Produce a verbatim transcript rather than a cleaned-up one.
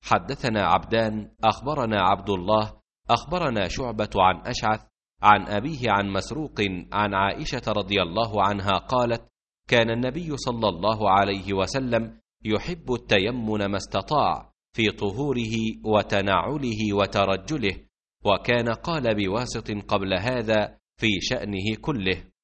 حدثنا عبدان أخبرنا عبد الله أخبرنا شعبة عن أشعث عن أبيه عن مسروق عن عائشة رضي الله عنها قالت: كان النبي صلى الله عليه وسلم يحب التيمن ما استطاع في طهوره وتنعله وترجله، وكان قال بواسط قبل هذا في شأنه كله.